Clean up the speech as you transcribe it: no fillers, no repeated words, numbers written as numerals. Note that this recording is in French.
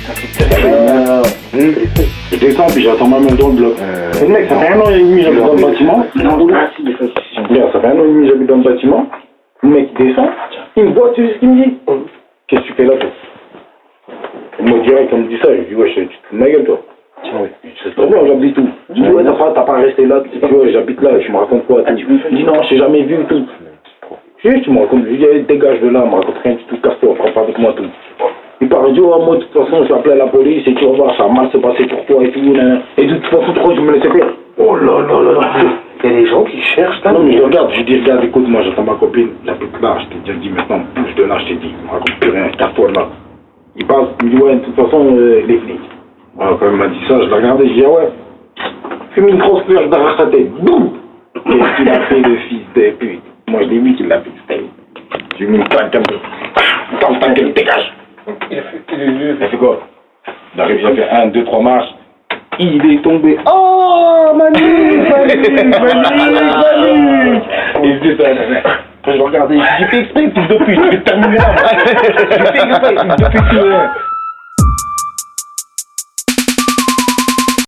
Je descends puis j'attends ma meuf dans le bloc. Le mec, ça fait 1 an et demi j'habite dans le bâtiment. Bien, ça fait 1 an et demi j'habite dans le bâtiment. Le mec il descend, il me voit, tu sais ce qu'il me dit? Qu'est-ce que tu fais là toi? Moi direct on me dit ça, je dis ouais, tu te fous de ma gueule toi. C'est très bien, j'habite où? Je dis ouais, t'as pas resté là, tu dis ouais, j'habite là, tu me racontes quoi? Il dit non, je t'ai jamais vu tout. Tu me racontes, je dis dégage de là, me raconte rien du tout, casse-toi, prends pas avec moi tout. Il parle, dit oh moi de toute façon je vais appeler la police et tu vas voir, ça a mal se passer pour toi et tout. Et de toute façon, trop je me laissais faire. Oh là là là là. Il y a des gens qui cherchent. Non mais je regarde, je dis regarde, écoute, moi j'attends ma copine, j'habite là, je t'ai déjà dit maintenant, bouge de là, je t'ai dit, me raconte plus rien, casse-toi de là. Il passe, il me dit ouais, de toute façon, les flics. Alors quand il m'a dit ça, je l'ai regardé, je dis ah ouais, fume une grosse fleur derrière sa tête, boum. Qu'est-ce qu'il a fait le fils de pute? Moi je l'ai vu qu'il l'a fait, c'était. J'ai mis une claque comme ça. Dans ta gueule, dégage. Il a fait quoi? Il arrive, j'ai fait 1, 2, 3 marches. Il est tombé. Oh, Manu. Il dit ça. Quand je regardais, j'ai fait exprès, fils de pute, je vais terminer là. J'ai fait exprès, fils de pute.